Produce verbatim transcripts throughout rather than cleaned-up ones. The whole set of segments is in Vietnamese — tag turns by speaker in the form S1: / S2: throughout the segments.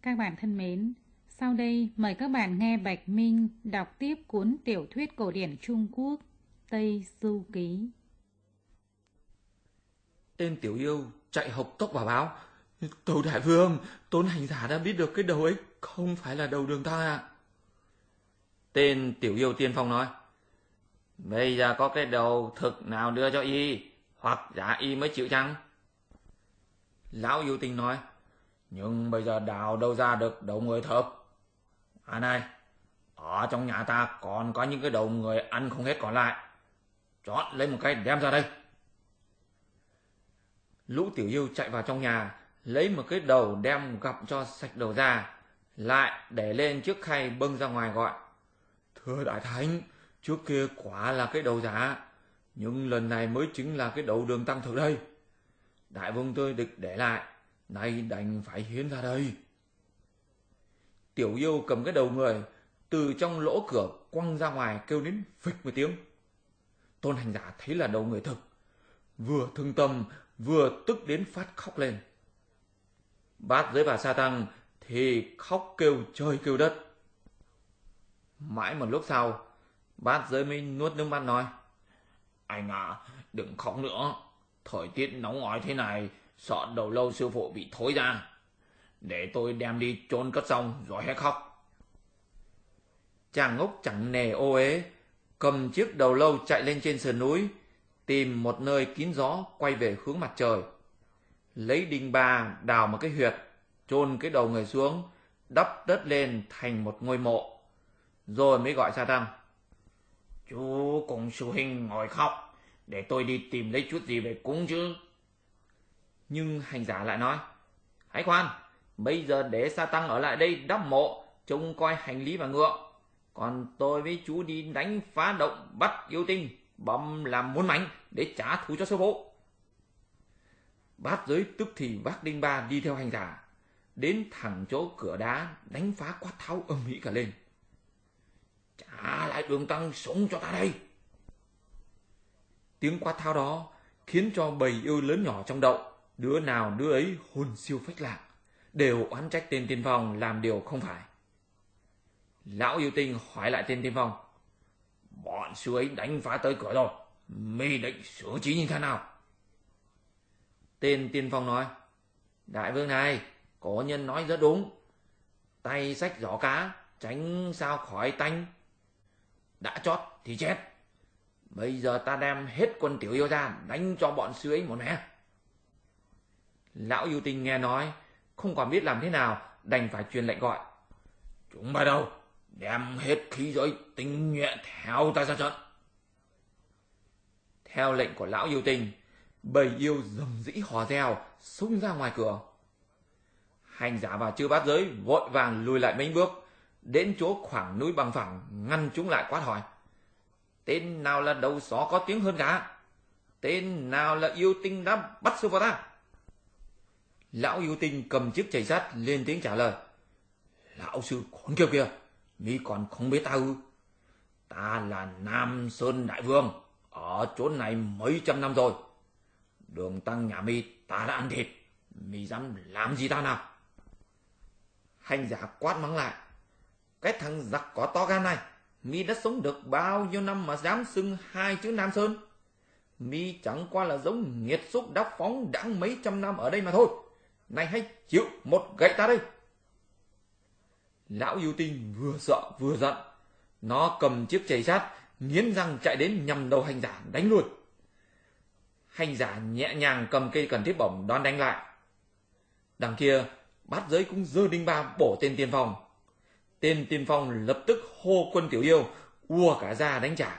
S1: Các bạn thân mến, sau đây mời các bạn nghe Bạch Minh đọc tiếp cuốn tiểu thuyết cổ điển Trung Quốc Tây Du Ký.
S2: Tên tiểu yêu chạy hộc tốc vào báo: Tâu đại vương, Tôn hành giả đã biết được cái đầu ấy không phải là đầu Đường Tăng ạ. Tên tiểu yêu tiên phong nói: Bây giờ có cái đầu thực nào đưa cho y, hoặc giả y mới chịu chăng? Lão yêu tinh nói: Nhưng bây giờ đào đâu ra được đầu người thực? À này, ở trong nhà ta còn có những cái đầu người ăn không hết còn lại, chọn lấy một cái đem ra đây. Lũ tiểu yêu chạy vào trong nhà, lấy một cái đầu đem gặm cho sạch đầu ra, lại để lên chiếc khay bưng ra ngoài gọi: Thưa đại thánh, trước kia quả là cái đầu giả, nhưng lần này mới chính là cái đầu Đường Tăng thực đây. Đại vương tôi địch để lại, nay đành phải hiến ra đây. Tiểu yêu cầm cái đầu người từ trong lỗ cửa quăng ra ngoài, kêu đến phịch một tiếng. Tôn hành giả thấy là đầu người thực, vừa thương tâm vừa tức đến phát khóc lên. Bát Giới và Sa Tăng thì khóc kêu trời kêu đất. Mãi một lúc sau, Bát Giới mới nuốt nước mắt nói: Anh à, đừng khóc nữa. Thời tiết nóng oi thế này, sợ đầu lâu sư phụ bị thối ra. Để tôi đem đi chôn cất xong rồi hãy khóc. Chàng ngốc chẳng nề ô uế, cầm chiếc đầu lâu chạy lên trên sườn núi, tìm một nơi kín gió quay về hướng mặt trời. Lấy đinh ba đào một cái huyệt, chôn cái đầu người xuống, đắp đất lên thành một ngôi mộ. Rồi mới gọi Sa Tăng: Chú cùng sư huynh ngồi khóc, để tôi đi tìm lấy chút gì về cúng chứ. Nhưng hành giả lại nói: Hãy khoan, bây giờ để Sa Tăng ở lại đây đắp mộ, trông coi hành lý và ngựa. Còn tôi với chú đi đánh phá động, bắt yêu tinh, bầm làm muôn mảnh để trả thù cho sư phụ. Bát Giới tức thì vác đinh ba đi theo hành giả, đến thẳng chỗ cửa đá đánh phá quát tháo âm ĩ cả lên: Trả lại Đường Tăng sống cho ta đây. Tiếng quát tháo đó khiến cho bầy yêu lớn nhỏ trong động, đứa nào đứa ấy hồn siêu phách lạc, đều oán trách tên tiên phong làm điều không phải. Lão yêu tinh hỏi lại tên tiên phong: Bọn sư ấy đánh phá tới cửa rồi, mi định xử trí như thế nào? Tên tiên phong nói: Đại vương này, cổ nhân nói rất đúng, tay xách giỏ cá, tránh sao khỏi tanh. Đã chót thì chết. Bây giờ ta đem hết quân tiểu yêu ra, đánh cho bọn sư ấy một mẻ. Lão yêu tinh nghe nói, không còn biết làm thế nào, đành phải truyền lệnh gọi: Chúng bắt đầu đem hết khí giới tinh nhuệ theo ta ra trận. Theo lệnh của lão yêu tinh, bầy yêu rầm rĩ hò reo xông ra ngoài cửa. Hành giả và chư Bát Giới vội vàng lùi lại mấy bước, đến chỗ khoảng núi bằng phẳng, ngăn chúng lại quát hỏi: Tên nào là đầu sỏ có tiếng hơn cả? Tên nào là yêu tinh đã bắt sư phụ ta? Lão yêu tinh cầm chiếc chày sắt lên tiếng trả lời: Lão sư khốn kiếp kia, mi còn không biết ta ư? Ta là Nam Sơn Đại Vương, ở chỗ này mấy trăm năm rồi. Đường Tăng nhà mi ta đã ăn thịt, mi dám làm gì ta nào? Hành giả quát mắng lại: Cái thằng giặc có to gan này, mi đã sống được bao nhiêu năm mà dám xưng hai chữ Nam Sơn? Mi chẳng qua là giống nghiệt xúc đắc phóng đãng mấy trăm năm ở đây mà thôi. Này hãy chịu một gậy ta đây. Lão yêu tinh vừa sợ vừa giận, nó cầm chiếc chày sắt nghiến răng chạy đến nhằm đầu hành giả đánh luôn. Hành giả nhẹ nhàng cầm cây cần thiết bổng đón đánh lại. Đằng kia, Bát Giới cũng giơ đinh ba bổ tên tiên phong. Tên tiên phong lập tức hô quân tiểu yêu ùa cả ra đánh trả.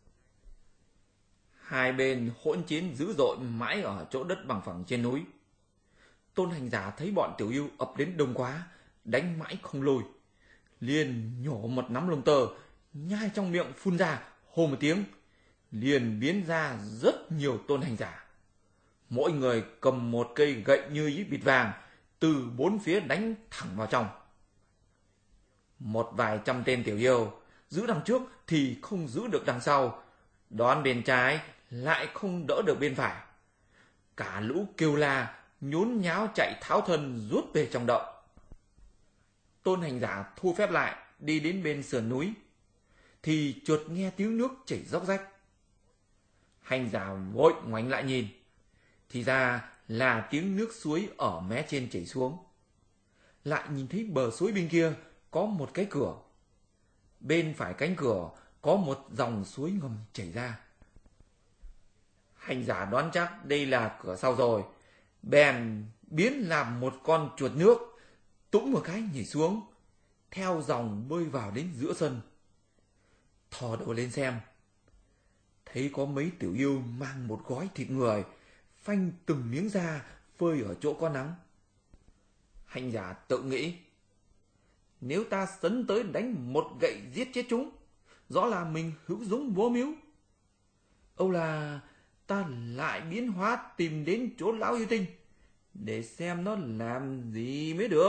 S2: Hai bên hỗn chiến dữ dội mãi ở chỗ đất bằng phẳng trên núi. Tôn hành giả thấy bọn tiểu yêu ập đến đông quá, đánh mãi không lùi, liền nhổ một nắm lông tơ, nhai trong miệng phun ra, hô một tiếng, liền biến ra rất nhiều tôn hành giả. Mỗi người cầm một cây gậy như ý bịt vàng, từ bốn phía đánh thẳng vào trong. Một vài trăm tên tiểu yêu giữ đằng trước thì không giữ được đằng sau, đón bên trái lại không đỡ được bên phải. Cả lũ kêu la, nhốn nháo chạy tháo thân rút về trong động. Tôn hành giả thu phép lại, đi đến bên sườn núi, thì chợt nghe tiếng nước chảy róc rách. Hành giả vội ngoảnh lại nhìn, thì ra là tiếng nước suối ở mé trên chảy xuống. Lại nhìn thấy bờ suối bên kia có một cái cửa. Bên phải cánh cửa có một dòng suối ngầm chảy ra. Hành giả đoán chắc đây là cửa sau rồi, bèn biến làm một con chuột nước, tũng một cái nhảy xuống, theo dòng bơi vào đến giữa sân. Thò đầu lên xem, thấy có mấy tiểu yêu mang một gói thịt người, phanh từng miếng ra phơi ở chỗ có nắng. Hành giả tự nghĩ, nếu ta sấn tới đánh một gậy giết chết chúng, rõ là mình hữu dũng vô mưu. Âu là ta lại biến hóa tìm đến chỗ lão yêu tinh, để xem nó làm gì mới được.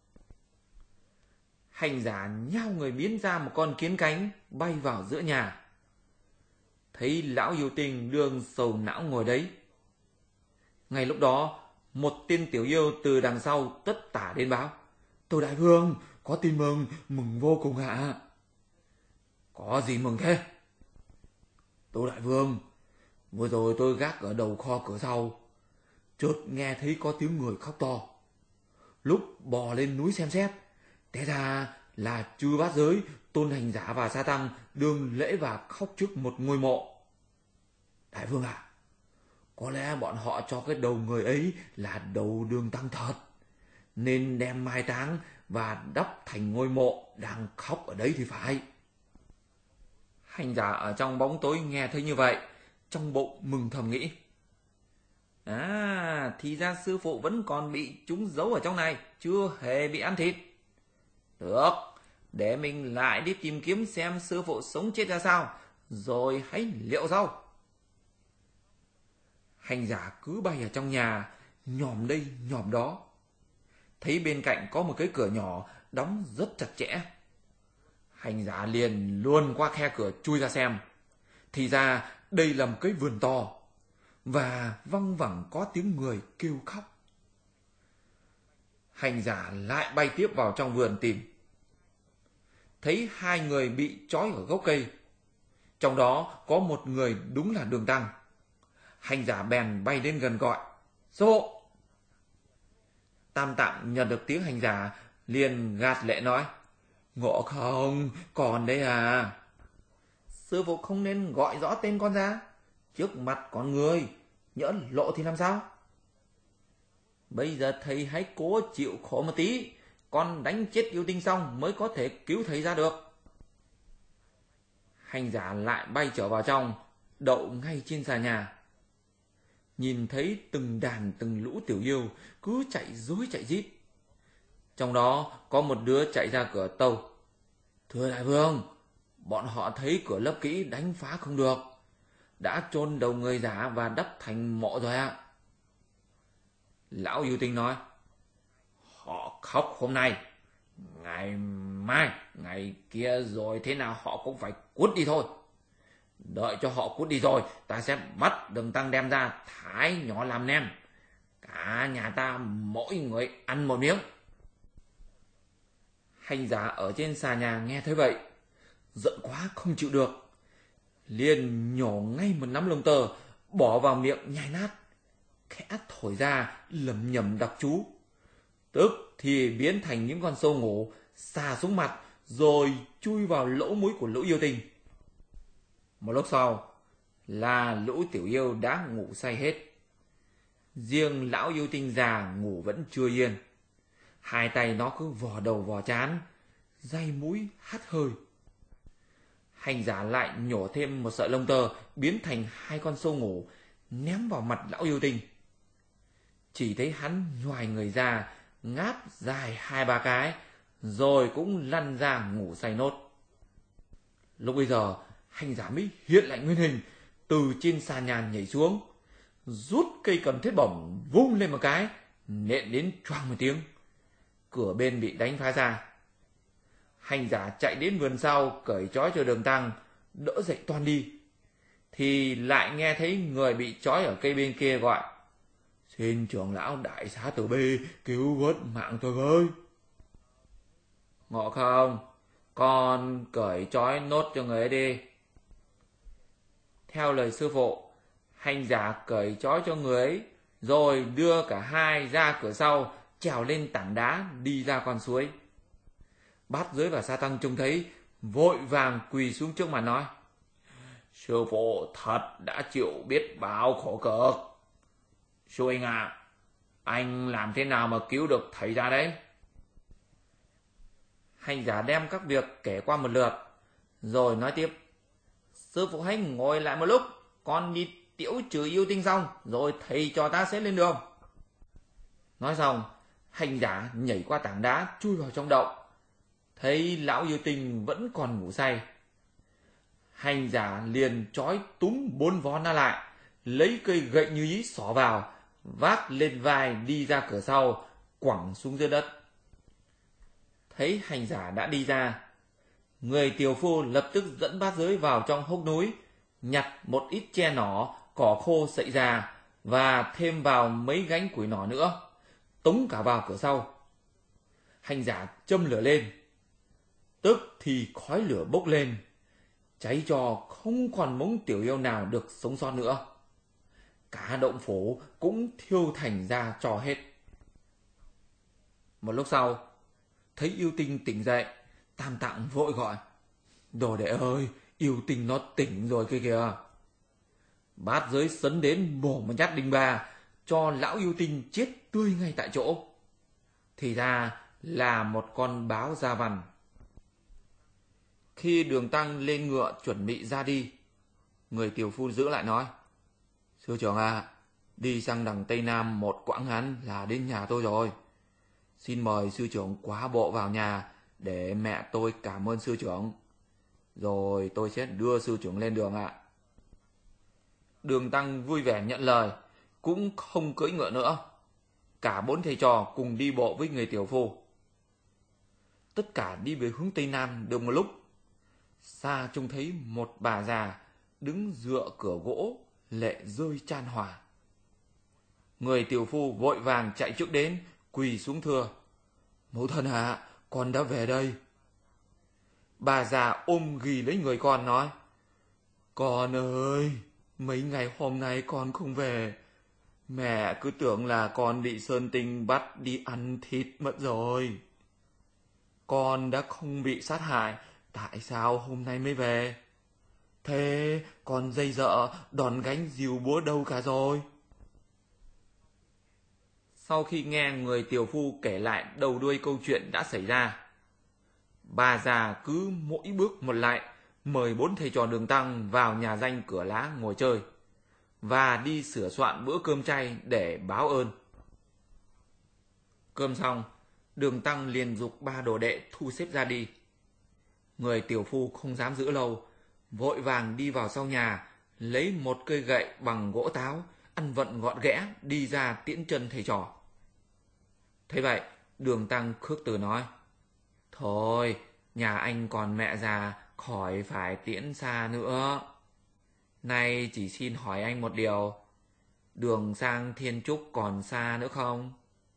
S2: Hành giả nhao người biến ra một con kiến cánh, bay vào giữa nhà. Thấy lão yêu tinh đương sầu não ngồi đấy. Ngay lúc đó, một tên tiểu yêu từ đằng sau tất tả đến báo: Tô đại vương, có tin mừng, mừng vô cùng ạ. Có gì mừng thế? Tô đại vương, vừa rồi tôi gác ở đầu kho cửa sau, chợt nghe thấy có tiếng người khóc to. Lúc bò lên núi xem xét, té ra là chư bát giới, Tôn hành giả và sa tăng đương lễ và khóc trước một ngôi mộ. Đại vương ạ, à, có lẽ bọn họ cho cái đầu người ấy là đầu đường tăng thật, nên đem mai táng và đắp thành ngôi mộ đang khóc ở đấy thì phải. Hành giả ở trong bóng tối nghe thấy như vậy, trong bụng mừng thầm nghĩ: À, thì ra sư phụ vẫn còn bị chúng giấu ở trong này, chưa hề bị ăn thịt. Được, để mình lại đi tìm kiếm xem sư phụ sống chết ra sao, rồi hãy liệu sau. Hành giả cứ bay ở trong nhà, nhòm đây nhòm đó. Thấy bên cạnh có một cái cửa nhỏ đóng rất chặt chẽ. Hành giả liền luôn qua khe cửa chui ra xem. Thì ra đây là một cái vườn to, và văng vẳng có tiếng người kêu khóc. Hành giả lại bay tiếp vào trong vườn tìm. Thấy hai người bị trói ở gốc cây, trong đó có một người đúng là Đường Tăng. Hành giả bèn bay lên gần gọi: Sư phụ! Tam Tạng nhận được tiếng hành giả, liền gạt lệ nói: Ngộ không, còn đây à. Sư phụ không nên gọi rõ tên con ra, trước mặt con người, nhỡ lộ thì làm sao? Bây giờ thầy hãy cố chịu khổ một tí, con đánh chết yêu tinh xong mới có thể cứu thầy ra được. Hành giả lại bay trở vào trong, đậu ngay trên xà nhà. Nhìn thấy từng đàn từng lũ tiểu yêu cứ chạy rối chạy rít. Trong đó có một đứa chạy ra cửa tâu: Thưa đại vương, bọn họ thấy cửa lấp kỹ đánh phá không được, đã chôn đầu người giả và đắp thành mộ rồi ạ. Lão yêu tinh nói: Họ khóc hôm nay, ngày mai, ngày kia rồi thế nào họ cũng phải cút đi thôi. Đợi cho họ cút đi rồi, ta sẽ bắt Đường Tăng đem ra thái nhỏ làm nem, cả nhà ta mỗi người ăn một miếng. Hành giả ở trên xà nhà nghe thấy vậy, giận quá không chịu được, liền nhổ ngay một nắm lông tơ bỏ vào miệng nhai nát, khẽ thổi ra lẩm nhẩm đọc chú. Tức thì biến thành những con sâu ngủ xà xuống mặt, rồi chui vào lỗ mũi của lũ yêu tinh. Một lúc sau là lũ tiểu yêu đã ngủ say hết. Riêng lão yêu tinh già ngủ vẫn chưa yên, hai tay nó cứ vò đầu vò trán, day mũi hắt hơi. Hành giả lại nhổ thêm một sợi lông tơ biến thành hai con sâu ngủ, ném vào mặt lão yêu tinh. Chỉ thấy hắn nhoài người ra, ngáp dài hai ba cái, rồi cũng lăn ra ngủ say nốt. Lúc bây giờ hành giả mới hiện lại nguyên hình, từ trên sàn nhà nhảy xuống, rút cây cầm thiết bổng vung lên một cái, nện đến choang một tiếng. Cửa bên bị đánh phá ra. Hành giả chạy đến vườn sau, cởi trói cho Đường Tăng, đỡ dậy toan đi. Thì lại nghe thấy người bị trói ở cây bên kia gọi: Xin trưởng lão đại xá từ bi cứu vớt mạng tôi với. Ngộ không? Con cởi trói nốt cho người ấy đi. Theo lời sư phụ, hành giả cởi trói cho người ấy, rồi đưa cả hai ra cửa sau, trèo lên tảng đá đi ra con suối. Bát Giới và Sa Tăng trông thấy, vội vàng quỳ xuống trước mặt nói: Sư phụ thật đã chịu biết bao khổ cực. Sư huynh à, anh làm thế nào mà cứu được thầy ra đấy? Hành giả đem các việc kể qua một lượt, rồi nói tiếp: Sư phụ hãy ngồi lại một lúc, con đi tiễu trừ yêu tinh xong, rồi thầy cho ta sẽ lên đường. Nói xong, hành giả nhảy qua tảng đá chui vào trong động, thấy lão yêu tinh vẫn còn ngủ say. Hành giả liền trói túm bốn vó na lại, lấy cây gậy như ý xỏ vào, vác lên vai đi ra cửa sau, quẳng xuống dưới đất. Thấy hành giả đã đi ra, người tiều phu lập tức dẫn Bát Giới vào trong hốc núi, nhặt một ít tre nỏ, cỏ khô sậy già và thêm vào mấy gánh củi nỏ nữa, tống cả vào cửa sau. Hành giả châm lửa lên, tức thì khói lửa bốc lên, cháy cho không còn mống tiểu yêu nào được sống sót nữa. Cả động phủ cũng thiêu thành ra cho hết. Một lúc sau, thấy yêu tinh tỉnh dậy, Tam Tạng vội gọi: Đồ đệ ơi, yêu tinh nó tỉnh rồi kia kìa. Bát Giới sấn đến bổ một nhát đinh ba, cho lão yêu tinh chết tươi ngay tại chỗ. Thì ra là một con báo da vằn. Khi Đường Tăng lên ngựa chuẩn bị ra đi, người tiều phu giữ lại nói: Sư trưởng à, đi sang đằng Tây Nam một quãng ngắn là đến nhà tôi rồi. Xin mời sư trưởng quá bộ vào nhà để mẹ tôi cảm ơn sư trưởng. Rồi tôi sẽ đưa sư trưởng lên đường ạ. Đường Tăng vui vẻ nhận lời, cũng không cưỡi ngựa nữa. Cả bốn thầy trò cùng đi bộ với người tiểu phu. Tất cả đi về hướng Tây Nam được một lúc, xa trông thấy một bà già đứng dựa cửa gỗ, lệ rơi chan hòa. Người tiểu phu vội vàng chạy trước đến, quỳ xuống thưa: Mẫu thân ạ, à, con đã về đây. Bà già ôm ghì lấy người con nói: Con ơi, mấy ngày hôm nay con không về, mẹ cứ tưởng là con bị Sơn Tinh bắt đi ăn thịt mất rồi. Con đã không bị sát hại, tại sao hôm nay mới về? Thế con dây dợ đòn gánh dìu búa đâu cả rồi? Sau khi nghe người tiều phu kể lại đầu đuôi câu chuyện đã xảy ra, bà già cứ mỗi bước một lại, mời bốn thầy trò Đường Tăng vào nhà danh Cửa Lá ngồi chơi, và đi sửa soạn bữa cơm chay để báo ơn. Cơm xong, Đường Tăng liền giục ba đồ đệ thu xếp ra đi. Người tiểu phu không dám giữ lâu, vội vàng đi vào sau nhà, lấy một cây gậy bằng gỗ táo, ăn vận gọn ghẽ, đi ra tiễn chân thầy trò. Thế vậy, Đường Tăng khước từ nói: Thôi, nhà anh còn mẹ già, khỏi phải tiễn xa nữa. Nay chỉ xin hỏi anh một điều, đường sang Thiên Trúc còn xa nữa không?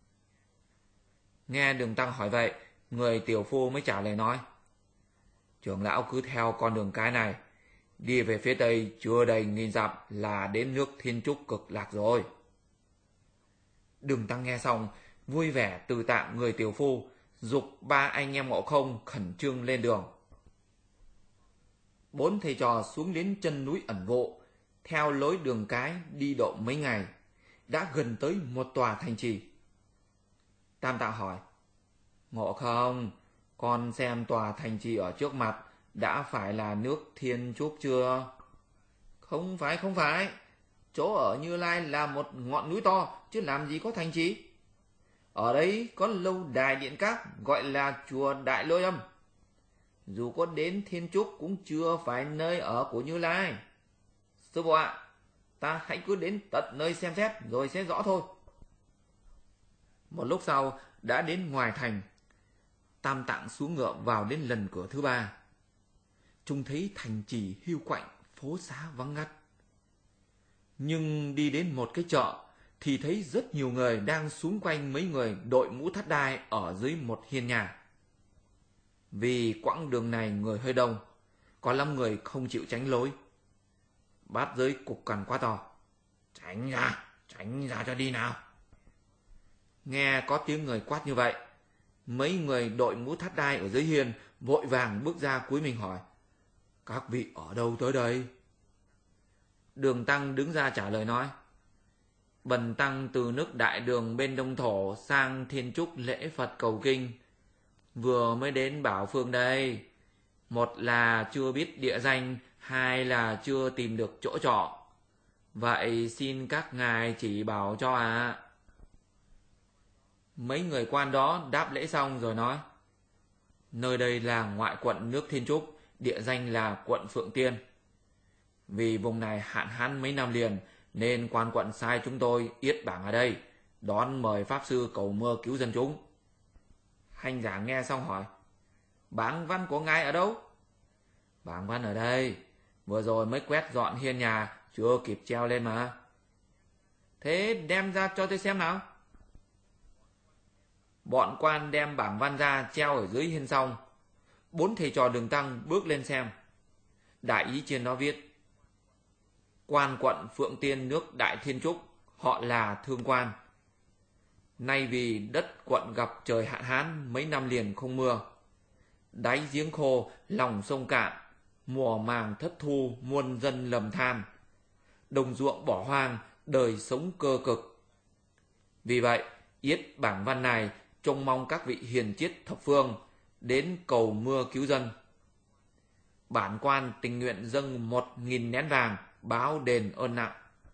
S2: Nghe Đường Tăng hỏi vậy, người tiểu phu mới trả lời nói: Trưởng lão cứ theo con đường cái này, đi về phía tây chưa đầy nghìn dặm là đến nước Thiên Trúc Cực Lạc rồi. Đường Tăng nghe xong, vui vẻ từ tạng người tiểu phu, giục ba anh em Ngộ Không khẩn trương lên đường. Bốn thầy trò xuống đến chân núi ẩn vụ, theo lối đường cái đi độ mấy ngày, đã gần tới một tòa thành trì. Tam Tạng hỏi: Ngộ Không, con xem tòa thành trì ở trước mặt đã phải là nước Thiên Trúc chưa? Không phải, không phải. Chỗ ở Như Lai là một ngọn núi to, chứ làm gì có thành trì. Ở đấy có lâu đài điện các, gọi là chùa Đại Lôi Âm. Dù có đến Thiên Trúc cũng chưa phải nơi ở của Như Lai. Sư phụ ạ, ta hãy cứ đến tận nơi xem xét rồi sẽ rõ thôi. Một lúc sau đã đến ngoài thành. Tam Tạng xuống ngựa vào đến lần cửa thứ ba. Trông thấy thành trì hiu quạnh, phố xá vắng ngắt. Nhưng đi đến một cái chợ thì thấy rất nhiều người đang xung quanh mấy người đội mũ thắt đai ở dưới một hiên nhà. vì quãng đường này người hơi đông, có lắm người không chịu tránh lối. Bát giới cục cằn quá to: "Tránh ra, tránh ra cho đi nào." Nghe có tiếng người quát như vậy, mấy người đội mũ thắt đai ở dưới hiên vội vàng bước ra cúi mình hỏi: "Các vị ở đâu tới đây?" Đường Tăng đứng ra trả lời nói: "Bần Tăng từ nước Đại Đường bên Đông Thổ sang Thiên Trúc lễ Phật cầu kinh, vừa mới đến Bảo Phương đây. Một là chưa biết địa danh, hai là chưa tìm được chỗ trọ. Vậy xin các ngài chỉ bảo cho ạ." À. Mấy người quan đó đáp lễ xong rồi nói: "Nơi đây là ngoại quận nước Thiên Trúc, địa danh là quận Phượng Tiên. Vì vùng này hạn hán mấy năm liền, nên quan quận sai chúng tôi yết bảng ở đây, đón mời Pháp Sư cầu mưa cứu dân chúng." Hành giả nghe xong hỏi: "Bảng văn của ngài ở đâu?" "Bảng văn ở đây, vừa rồi mới quét dọn hiên nhà, chưa kịp treo lên mà." "Thế đem ra cho tôi xem nào." Bọn quan đem bảng văn ra treo ở dưới hiên xong. Bốn thầy trò Đường Tăng bước lên xem. Đại ý trên nó viết: "Quan quận Phượng Tiên nước Đại Thiên Trúc, họ là Thương Quan. Nay vì đất quận gặp trời hạn hán mấy năm liền không mưa, đáy giếng khô, lòng sông cạn, mùa màng thất thu, muôn dân lầm than, đồng ruộng bỏ hoang, đời sống cơ cực. Vì vậy, yết bảng văn này trông mong các vị hiền triết thập phương đến cầu mưa cứu dân. Bản quan tình nguyện dâng một nghìn nén vàng báo đền ơn nặng."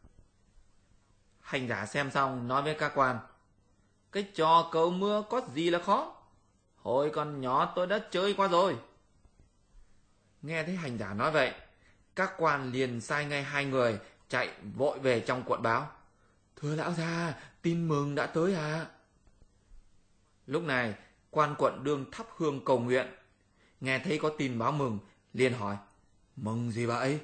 S2: Hành giả xem xong nói với các quan: "Cái trò cầu mưa có gì là khó? Hồi còn nhỏ tôi đã chơi qua rồi." Nghe thấy hành giả nói vậy, các quan liền sai ngay hai người chạy vội về trong quận báo: "Thưa lão gia, tin mừng đã tới à." Lúc này quan quận đương thắp hương cầu nguyện, nghe thấy có tin báo mừng, liền hỏi: "Mừng gì vậy?"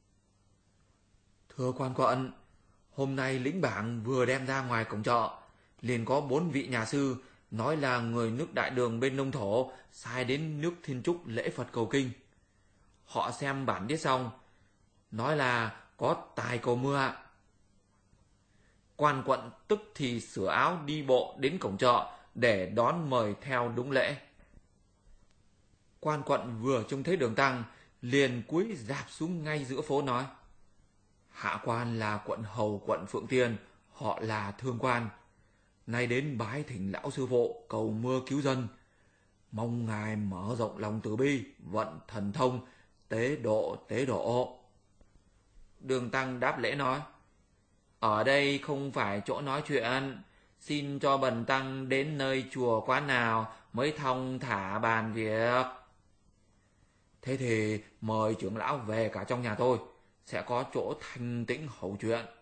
S2: "Thưa quan quận, hôm nay lĩnh bảng vừa đem ra ngoài cổng chợ, liền có bốn vị nhà sư nói là người nước Đại Đường bên Đông Thổ sai đến nước Thiên Trúc lễ Phật cầu kinh. Họ xem bản viết xong, nói là có tài cầu mưa ạ." Quan quận tức thì sửa áo đi bộ đến cổng chợ để đón mời theo đúng lễ. Quan quận vừa trông thấy Đường Tăng, liền cúi rạp xuống ngay giữa phố nói: "Hạ quan là quận hầu quận Phượng Tiên, họ là Thương Quan, nay đến bái thỉnh lão sư phụ cầu mưa cứu dân, mong ngài mở rộng lòng từ bi, vận thần thông, tế độ tế độ." Đường Tăng đáp lễ nói: "Ở đây không phải chỗ nói chuyện, xin cho bần tăng đến nơi chùa quán nào mới thong thả bàn việc." "Thế thì mời trưởng lão về cả trong nhà tôi, sẽ có chỗ thanh tĩnh hầu chuyện."